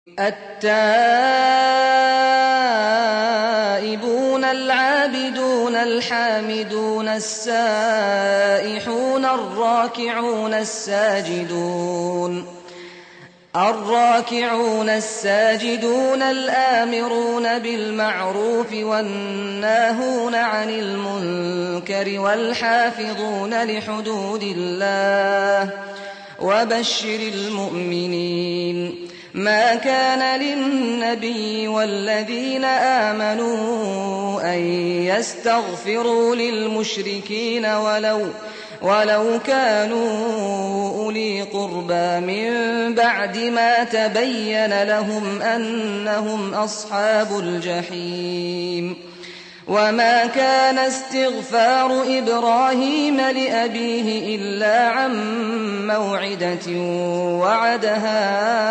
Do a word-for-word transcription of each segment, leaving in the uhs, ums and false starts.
التائبون العابدون الحامدون السائحون الراكعون الساجدون الراكعون الساجدون الآمرون بالمعروف والناهون عن المنكر والحافظون لحدود الله وبشر المؤمنين. ما كان للنبي والذين آمنوا أن يستغفروا للمشركين ولو ولو كانوا أولي قربى من بعد ما تبين لهم أنهم أصحاب الجحيم. وما كان استغفار إبراهيم لأبيه إلا عن موعدة وعدها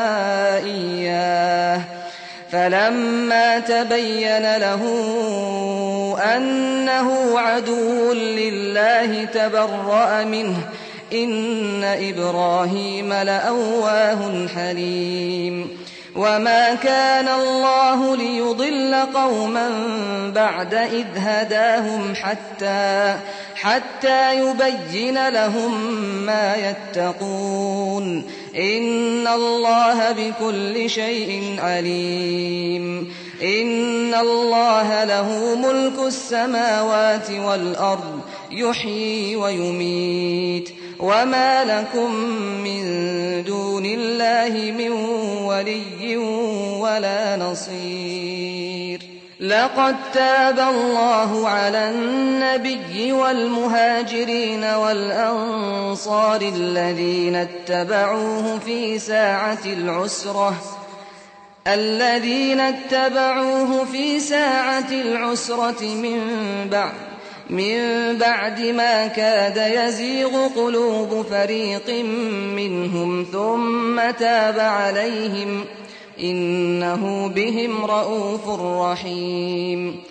إياه فلما تبين له أنه عدو لله تبرأ منه إن إبراهيم لأواه حليم. وما كان الله ليضل قوما بعد إذ هداهم حتى حتى يبين لهم ما يتقون إن الله بكل شيء عليم. إن الله له ملك السماوات والأرض يحيي ويميت وما لكم من دون الله من ولي ولا نصير. لقد تاب الله على النبي والمهاجرين والأنصار الذين اتبعوه في ساعة العسرة الذين اتبعوه في ساعة العسرة من بعد من بعد ما كاد يزيغ قلوب فريق منهم ثم تاب عليهم إنه بهم رءوف رحيم.